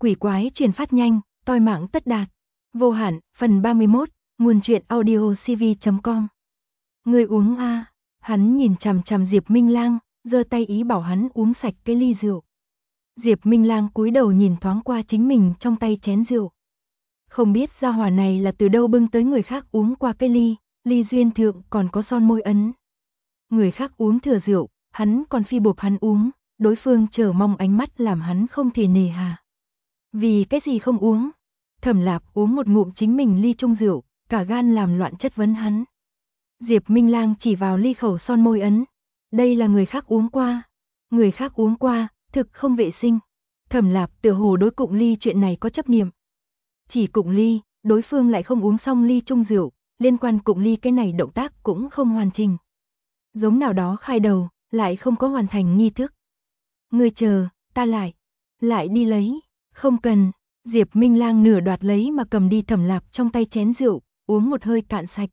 Quỷ quái truyền phát nhanh, toi mạng tất đạt. Vô hạn, phần 31, nguồn truyện audio cv.com. Người uống a? Hắn nhìn chằm chằm Diệp Minh Lang, giơ tay ý bảo hắn uống sạch cái ly rượu. Diệp Minh Lang cúi đầu nhìn thoáng qua chính mình trong tay chén rượu. Không biết gia hỏa này là từ đâu bưng tới người khác uống qua cái ly duyên thượng còn có son môi ấn. Người khác uống thừa rượu, hắn còn phi buộc hắn uống, đối phương chờ mong ánh mắt làm hắn không thể nề hà. Vì cái gì không uống? Thẩm Lạp uống một ngụm chính mình ly chung rượu, cả gan làm loạn chất vấn hắn. Diệp Minh Lang chỉ vào ly khẩu son môi ấn. Đây là người khác uống qua. Người khác uống qua, thực không vệ sinh. Thẩm Lạp tựa hồ đối cụng ly chuyện này có chấp niệm. Chỉ cụng ly, đối phương lại không uống xong ly chung rượu, liên quan cụng ly cái này động tác cũng không hoàn chỉnh. Giống nào đó khai đầu, lại không có hoàn thành nghi thức. Ngươi chờ, ta lại đi lấy. Không cần. Diệp Minh Lang nửa đoạt lấy mà cầm đi Thẩm Lạp trong tay chén rượu, uống một hơi cạn sạch.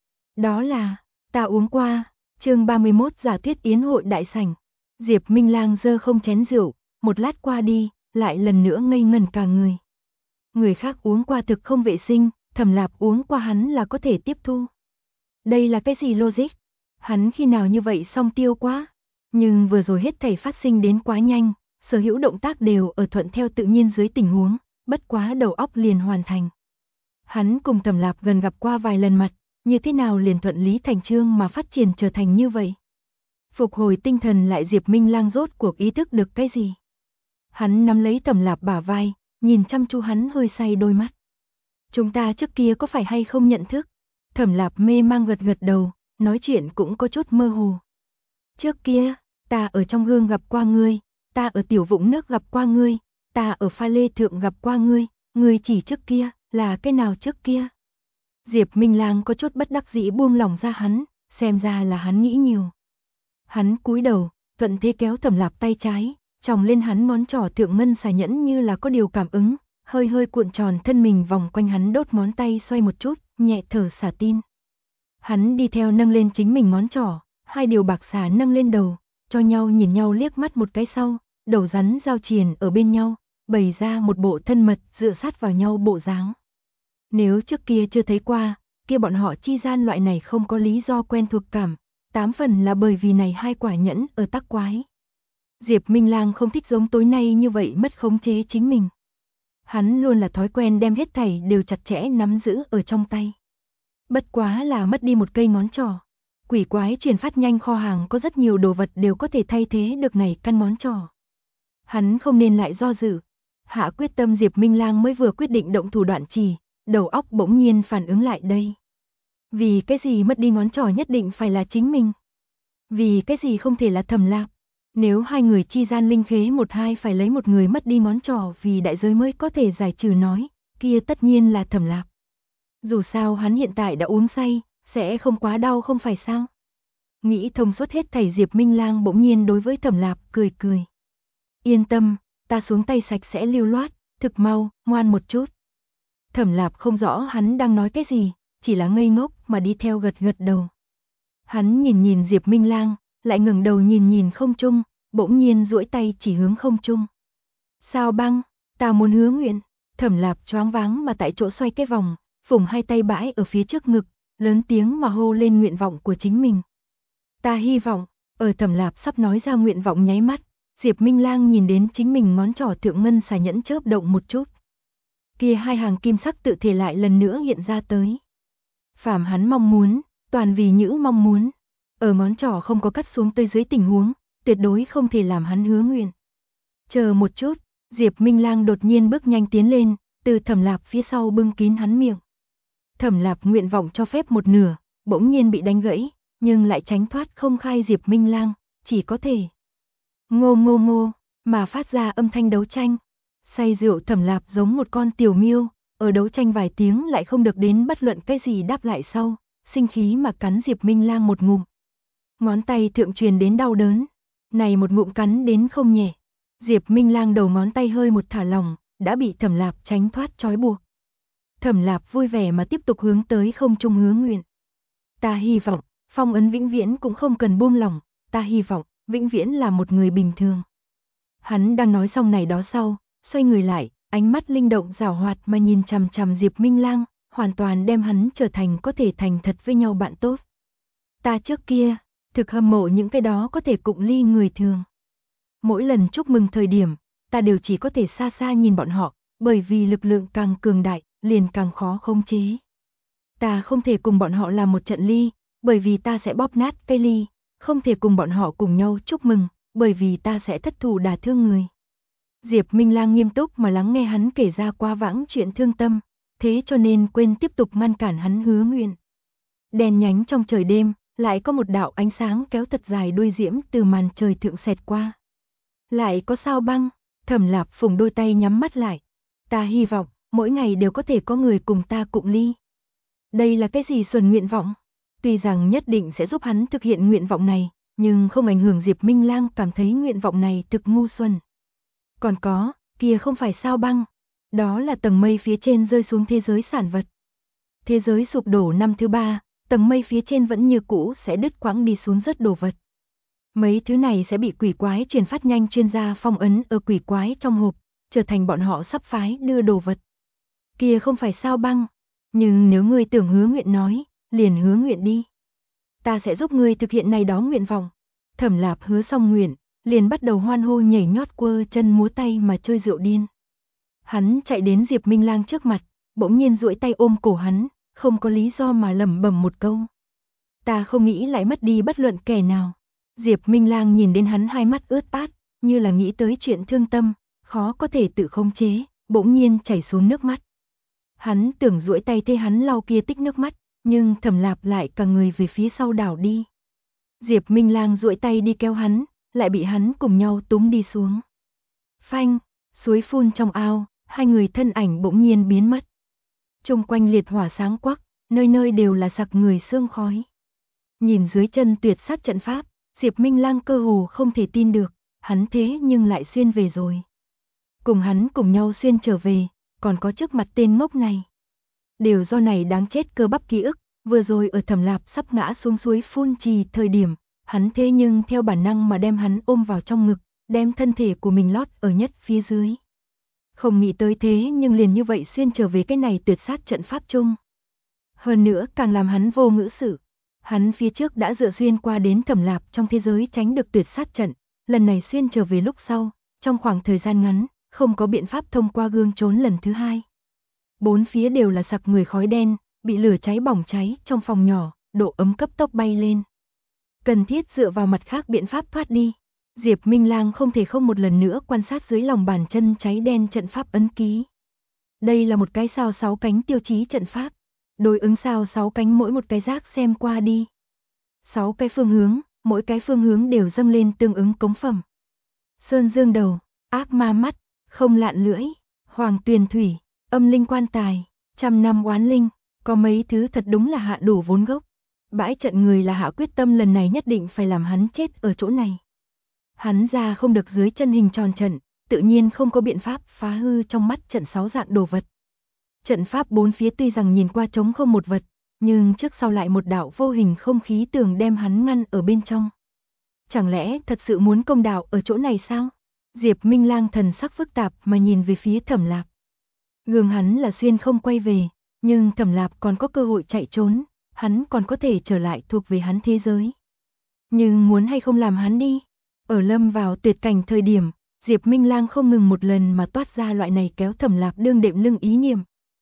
Đó là, ta uống qua. Chương 31 giả thuyết yến hội đại sảnh. Diệp Minh Lang giơ không chén rượu, một lát qua đi, lại lần nữa ngây ngẩn cả người. Người khác uống qua thực không vệ sinh, Thẩm Lạp uống qua hắn là có thể tiếp thu. Đây là cái gì logic? Hắn khi nào như vậy song tiêu quá? Nhưng vừa rồi hết thảy phát sinh đến quá nhanh, sở hữu động tác đều ở thuận theo tự nhiên dưới tình huống, bất quá đầu óc liền hoàn thành. Hắn cùng Thẩm Lạp gần gặp qua vài lần mặt, như thế nào liền thuận lý thành chương mà phát triển trở thành như vậy? Phục hồi tinh thần lại Diệp Minh Lang rốt cuộc ý thức được cái gì? Hắn nắm lấy Thẩm Lạp bả vai, nhìn chăm chú hắn hơi say đôi mắt. Chúng ta trước kia có phải hay không nhận thức? Thẩm Lạp mê mang gật gật đầu, nói chuyện cũng có chút mơ hồ. Trước kia, ta ở trong gương gặp qua ngươi, ta ở tiểu vũng nước gặp qua ngươi, ta ở pha lê thượng gặp qua ngươi chỉ trước kia, là cái nào trước kia? Diệp Minh Lang có chút bất đắc dĩ buông lòng ra hắn, xem ra là hắn nghĩ nhiều. Hắn cúi đầu, thuận thế kéo Thẩm Lạp tay trái, chòng lên hắn ngón trỏ thượng ngân xà nhẫn như là có điều cảm ứng, hơi hơi cuộn tròn thân mình vòng quanh hắn đốt ngón tay xoay một chút, nhẹ thở xả tin. Hắn đi theo nâng lên chính mình ngón trỏ, hai điều bạc xà nâng lên đầu, cho nhau nhìn nhau liếc mắt một cái sau, đầu rắn giao triền ở bên nhau, bày ra một bộ thân mật dựa sát vào nhau bộ dáng. Nếu trước kia chưa thấy qua, kia bọn họ chi gian loại này không có lý do quen thuộc cảm, 8 phần là bởi vì này hai quả nhẫn ở tắc quái. Diệp Minh Lang không thích giống tối nay như vậy mất khống chế chính mình. Hắn luôn là thói quen đem hết thảy đều chặt chẽ nắm giữ ở trong tay. Bất quá là mất đi một cây ngón trỏ. Quỷ quái truyền phát nhanh kho hàng có rất nhiều đồ vật đều có thể thay thế được này căn ngón trỏ. Hắn không nên lại do dự. Hạ quyết tâm Diệp Minh Lang mới vừa quyết định động thủ đoạn chỉ, đầu óc bỗng nhiên phản ứng lại đây. Vì cái gì mất đi ngón trỏ nhất định phải là chính mình? Vì cái gì không thể là Thẩm Lạp? Nếu hai người chi gian linh khế một hai phải lấy một người mất đi ngón trỏ vì đại giới mới có thể giải trừ nói, kia tất nhiên là Thẩm Lạp. Dù sao hắn hiện tại đã uống say, sẽ không quá đau không phải sao? Nghĩ thông suốt hết thảy Diệp Minh Lang bỗng nhiên đối với Thẩm Lạp cười cười. Yên tâm, ta xuống tay sạch sẽ lưu loát, thực mau, ngoan một chút. Thẩm Lạp không rõ hắn đang nói cái gì, chỉ là ngây ngốc mà đi theo gật gật đầu. Hắn nhìn nhìn Diệp Minh Lang, lại ngẩng đầu nhìn nhìn không trung, bỗng nhiên duỗi tay chỉ hướng không trung. Sao băng, ta muốn hứa nguyện. Thẩm Lạp choáng váng mà tại chỗ xoay cái vòng, phủng hai tay bãi ở phía trước ngực, lớn tiếng mà hô lên nguyện vọng của chính mình. Ta hy vọng, ở Thẩm Lạp sắp nói ra nguyện vọng nháy mắt, Diệp Minh Lang nhìn đến chính mình ngón trỏ thượng ngân xà nhẫn chớp động một chút. Kia hai hàng kim sắc tự thể lại lần nữa hiện ra tới. Phàm hắn mong muốn, toàn vì nhữ mong muốn. Ở ngón trỏ không có cắt xuống tới dưới tình huống, tuyệt đối không thể làm hắn hứa nguyện. Chờ một chút, Diệp Minh Lang đột nhiên bước nhanh tiến lên, từ Thẩm Lạp phía sau bưng kín hắn miệng. Thẩm Lạp nguyện vọng cho phép một nửa, bỗng nhiên bị đánh gãy, nhưng lại tránh thoát không khai Diệp Minh Lang, chỉ có thể ngô ngô ngô mà phát ra âm thanh đấu tranh. Say rượu Thẩm Lạp giống một con tiểu miêu, ở đấu tranh vài tiếng lại không được đến bất luận cái gì đáp lại sau, sinh khí mà cắn Diệp Minh Lang một ngụm. Ngón tay thượng truyền đến đau đớn, này một ngụm cắn đến không nhẹ. Diệp Minh Lang đầu ngón tay hơi một thả lỏng, đã bị Thẩm Lạp tránh thoát trói buộc. Thẩm Lạp vui vẻ mà tiếp tục hướng tới không trung hứa nguyện. Ta hy vọng, phong ấn vĩnh viễn cũng không cần buông lỏng, ta hy vọng, vĩnh viễn là một người bình thường. Hắn đang nói xong này đó sau, xoay người lại, ánh mắt linh động giảo hoạt mà nhìn chằm chằm Diệp Minh Lang, hoàn toàn đem hắn trở thành có thể thành thật với nhau bạn tốt. Ta trước kia, thực hâm mộ những cái đó có thể cụng ly người thường. Mỗi lần chúc mừng thời điểm, ta đều chỉ có thể xa xa nhìn bọn họ, bởi vì lực lượng càng cường đại, liền càng khó khống chế. Ta không thể cùng bọn họ làm một trận ly, bởi vì ta sẽ bóp nát cây ly, không thể cùng bọn họ cùng nhau chúc mừng, bởi vì ta sẽ thất thủ đả thương người. Diệp Minh Lang nghiêm túc mà lắng nghe hắn kể ra quá vãng chuyện thương tâm, thế cho nên quên tiếp tục ngăn cản hắn hứa nguyện. Đèn nhánh trong trời đêm, lại có một đạo ánh sáng kéo thật dài đuôi diễm từ màn trời thượng xẹt qua. Lại có sao băng, Thẩm Lạp phùng đôi tay nhắm mắt lại. Ta hy vọng, mỗi ngày đều có thể có người cùng ta cụng ly. Đây là cái gì xuân nguyện vọng? Tuy rằng nhất định sẽ giúp hắn thực hiện nguyện vọng này, nhưng không ảnh hưởng Diệp Minh Lang cảm thấy nguyện vọng này thực ngu xuẩn. Còn có, kia không phải sao băng, đó là tầng mây phía trên rơi xuống thế giới sản vật. Thế giới sụp đổ năm thứ 3, tầng mây phía trên vẫn như cũ sẽ đứt quãng đi xuống rất đồ vật. Mấy thứ này sẽ bị quỷ quái truyền phát nhanh chuyên gia phong ấn ở quỷ quái trong hộp, trở thành bọn họ sắp phái đưa đồ vật. Kia không phải sao băng, nhưng nếu ngươi tưởng hứa nguyện nói, liền hứa nguyện đi. Ta sẽ giúp ngươi thực hiện này đó nguyện vọng. Thẩm Lạp hứa xong nguyện, liền bắt đầu hoan hô nhảy nhót quơ chân múa tay mà chơi rượu điên. Hắn chạy đến Diệp Minh Lang trước mặt, bỗng nhiên duỗi tay ôm cổ hắn, không có lý do mà lẩm bẩm một câu. Ta không nghĩ lại mất đi bất luận kẻ nào. Diệp Minh Lang nhìn đến hắn hai mắt ướt át, như là nghĩ tới chuyện thương tâm, khó có thể tự khống chế, bỗng nhiên chảy xuống nước mắt. Hắn tưởng duỗi tay thay hắn lau kia tích nước mắt, nhưng Thẩm Lạp lại cả người về phía sau đảo đi. Diệp Minh Lang duỗi tay đi kéo hắn, lại bị hắn cùng nhau túm đi xuống. Phanh, suối phun trong ao, hai người thân ảnh bỗng nhiên biến mất. Chung quanh liệt hỏa sáng quắc, nơi nơi đều là sặc người sương khói. Nhìn dưới chân tuyệt sát trận pháp, Diệp Minh Lang cơ hồ không thể tin được, hắn thế nhưng lại xuyên về rồi. Cùng hắn cùng nhau xuyên trở về, còn có trước mặt tên ngốc này. Đều do này đáng chết cơ bắp ký ức, vừa rồi ở Thẩm Lạp sắp ngã xuống suối phun trì thời điểm, hắn thế nhưng theo bản năng mà đem hắn ôm vào trong ngực, đem thân thể của mình lót ở nhất phía dưới. Không nghĩ tới thế nhưng liền như vậy xuyên trở về cái này tuyệt sát trận pháp chung. Hơn nữa càng làm hắn vô ngữ sự. Hắn phía trước đã dựa xuyên qua đến Thẩm Lạp trong thế giới tránh được tuyệt sát trận, lần này xuyên trở về lúc sau, trong khoảng thời gian ngắn, không có biện pháp thông qua gương trốn lần thứ hai. Bốn phía đều là sặc người khói đen, bị lửa cháy bỏng cháy trong phòng nhỏ, độ ấm cấp tốc bay lên. Cần thiết dựa vào mặt khác biện pháp thoát đi. Diệp Minh Lang không thể không một lần nữa quan sát dưới lòng bàn chân cháy đen trận pháp ấn ký. Đây là một cái sao 6 cánh tiêu chí trận pháp. Đối ứng sao 6 cánh mỗi một cái rác xem qua đi. 6 cái phương hướng, mỗi cái phương hướng đều dâng lên tương ứng cống phẩm. Sơn dương đầu, ác ma mắt, không lạn lưỡi, hoàng tuyền thủy, âm linh quan tài, trăm năm oán linh, có mấy thứ thật đúng là hạ đủ vốn gốc. Bãi trận người là hạ quyết tâm lần này nhất định phải làm hắn chết ở chỗ này. Hắn ra không được dưới chân hình tròn trận, tự nhiên không có biện pháp phá hư trong mắt trận 6 dạng đồ vật. Trận pháp bốn phía tuy rằng nhìn qua trống không một vật, nhưng trước sau lại một đạo vô hình không khí tường đem hắn ngăn ở bên trong. Chẳng lẽ thật sự muốn công đạo ở chỗ này sao? Diệp Minh Lang thần sắc phức tạp mà nhìn về phía Thẩm Lạp. Gương hắn là xuyên không quay về, nhưng Thẩm Lạp còn có cơ hội chạy trốn, hắn còn có thể trở lại thuộc về hắn thế giới. Nhưng muốn hay không làm hắn đi? Ở lâm vào tuyệt cảnh thời điểm, Diệp Minh Lang không ngừng một lần mà toát ra loại này kéo Thẩm Lạp đương đệm lưng ý niệm.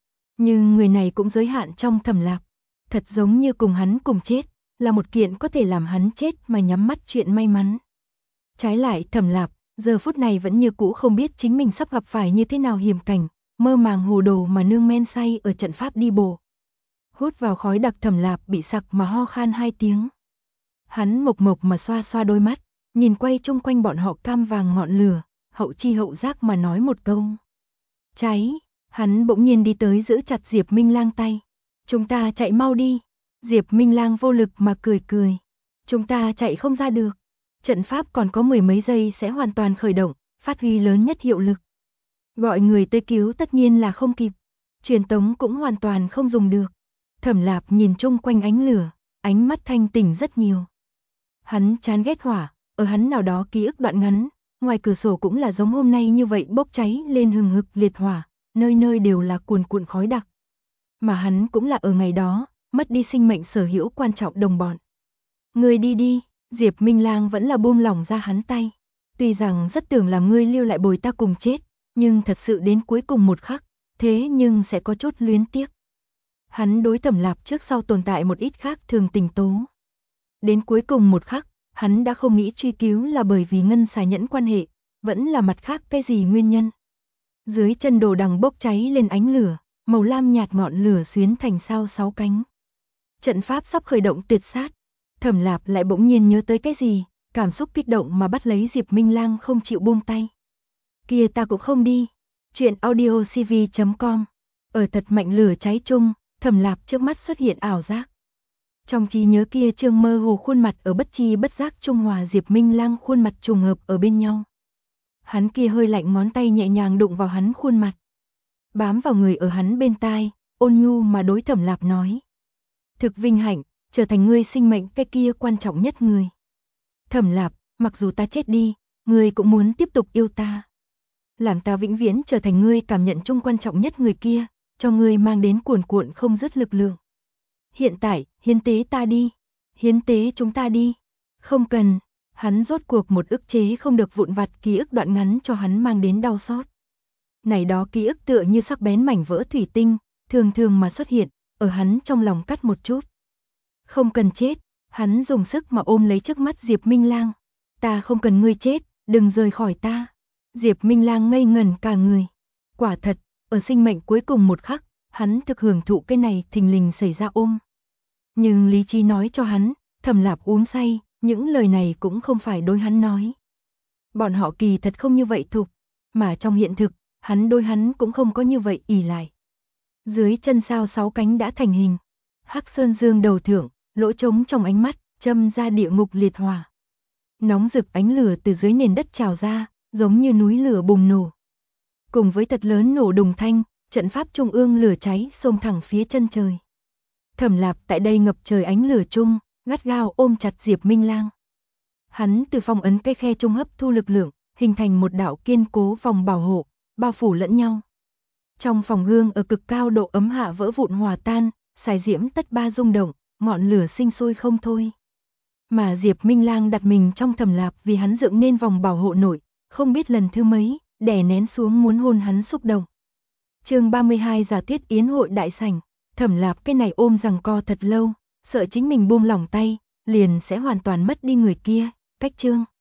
Nhưng người này cũng giới hạn trong Thẩm Lạp, thật giống như cùng hắn cùng chết, là một kiện có thể làm hắn chết mà nhắm mắt chuyện may mắn. Trái lại Thẩm Lạp, giờ phút này vẫn như cũ không biết chính mình sắp gặp phải như thế nào hiểm cảnh, mơ màng hồ đồ mà nương men say ở trận pháp đi bộ. Hút vào khói đặc Thẩm Lạp bị sặc mà ho khan 2 tiếng. Hắn mộc mộc mà xoa xoa đôi mắt, nhìn quay chung quanh bọn họ cam vàng ngọn lửa, hậu chi hậu giác mà nói một câu. Cháy, hắn bỗng nhiên đi tới giữ chặt Diệp Minh Lang tay. Chúng ta chạy mau đi. Diệp Minh Lang vô lực mà cười cười. Chúng ta chạy không ra được. Trận pháp còn có 10 mấy giây sẽ hoàn toàn khởi động, phát huy lớn nhất hiệu lực. Gọi người tới cứu tất nhiên là không kịp. Truyền tống cũng hoàn toàn không dùng được. Thẩm Lạp nhìn chung quanh ánh lửa, ánh mắt thanh tỉnh rất nhiều. Hắn chán ghét hỏa, ở hắn nào đó ký ức đoạn ngắn, ngoài cửa sổ cũng là giống hôm nay như vậy bốc cháy lên hừng hực liệt hỏa, nơi nơi đều là cuồn cuộn khói đặc. Mà hắn cũng là ở ngày đó, mất đi sinh mệnh sở hữu quan trọng đồng bọn. Ngươi đi đi, Diệp Minh Lang vẫn là buông lỏng ra hắn tay. Tuy rằng rất tưởng làm ngươi lưu lại bồi ta cùng chết, nhưng thật sự đến cuối cùng một khắc, thế nhưng sẽ có chút luyến tiếc. Hắn đối Thẩm Lạp trước sau tồn tại một ít khác thường tình tố. Đến cuối cùng một khắc, hắn đã không nghĩ truy cứu là bởi vì ngân xà nhẫn quan hệ, vẫn là mặt khác cái gì nguyên nhân. Dưới chân đồ đằng bốc cháy lên ánh lửa, màu lam nhạt ngọn lửa xuyến thành sao 6 cánh. Trận pháp sắp khởi động tuyệt sát, Thẩm Lạp lại bỗng nhiên nhớ tới cái gì, cảm xúc kích động mà bắt lấy Diệp Minh Lang không chịu buông tay. Kia ta cũng không đi. Chuyện audiocv.com. Ở thật mạnh lửa cháy chung, Thẩm Lạp trước mắt xuất hiện ảo giác. Trong trí nhớ kia trương mơ hồ khuôn mặt ở bất chi bất giác trung hòa Diệp Minh Lang khuôn mặt trùng hợp ở bên nhau. Hắn kia hơi lạnh ngón tay nhẹ nhàng đụng vào hắn khuôn mặt. Bám vào người ở hắn bên tai, ôn nhu mà đối Thẩm Lạp nói. Thực vinh hạnh, trở thành ngươi sinh mệnh cái kia quan trọng nhất người. Thẩm Lạp, mặc dù ta chết đi, ngươi cũng muốn tiếp tục yêu ta. Làm ta vĩnh viễn trở thành ngươi cảm nhận chung quan trọng nhất người kia, cho ngươi mang đến cuồn cuộn không dứt lực lượng. Hiện tại, hiến tế ta đi. Hiến tế chúng ta đi. Không cần, hắn rốt cuộc một ức chế không được vụn vặt ký ức đoạn ngắn cho hắn mang đến đau xót. Này đó ký ức tựa như sắc bén mảnh vỡ thủy tinh, thường thường mà xuất hiện, ở hắn trong lòng cắt một chút. Không cần chết, hắn dùng sức mà ôm lấy trước mắt Diệp Minh Lang. Ta không cần ngươi chết, đừng rời khỏi ta. Diệp Minh Lang ngây ngẩn cả người. Quả thật, ở sinh mệnh cuối cùng một khắc, hắn thực hưởng thụ cái này thình lình xảy ra ôm. Nhưng lý trí nói cho hắn, Thẩm Lạp uống say, những lời này cũng không phải đối hắn nói. Bọn họ kỳ thật không như vậy thục, mà trong hiện thực, hắn đối hắn cũng không có như vậy ỷ lại. Dưới chân sao 6 cánh đã thành hình. Hắc sơn dương đầu thượng, lỗ trống trong ánh mắt, châm ra địa ngục liệt hỏa. Nóng rực ánh lửa từ dưới nền đất trào ra, giống như núi lửa bùng nổ. Cùng với thật lớn nổ đùng thanh, trận pháp trung ương lửa cháy xông thẳng phía chân trời. Thẩm Lạp tại đây ngập trời ánh lửa chung, gắt gao ôm chặt Diệp Minh Lang. Hắn từ phong ấn cái khe trung hấp thu lực lượng, hình thành một đạo kiên cố vòng bảo hộ, bao phủ lẫn nhau. Trong phòng gương ở cực cao độ ấm hạ vỡ vụn hòa tan, xài diễm tất ba rung động, ngọn lửa sinh sôi không thôi. Mà Diệp Minh Lang đặt mình trong Thẩm Lạp vì hắn dựng nên vòng bảo hộ nội, không biết lần thứ mấy, đè nén xuống muốn hôn hắn xúc động. Chương 32 Giả Tuyết Yến hội đại sảnh, Thẩm Lạp cái này ôm giằng co thật lâu, sợ chính mình buông lỏng tay, liền sẽ hoàn toàn mất đi người kia, cách chương.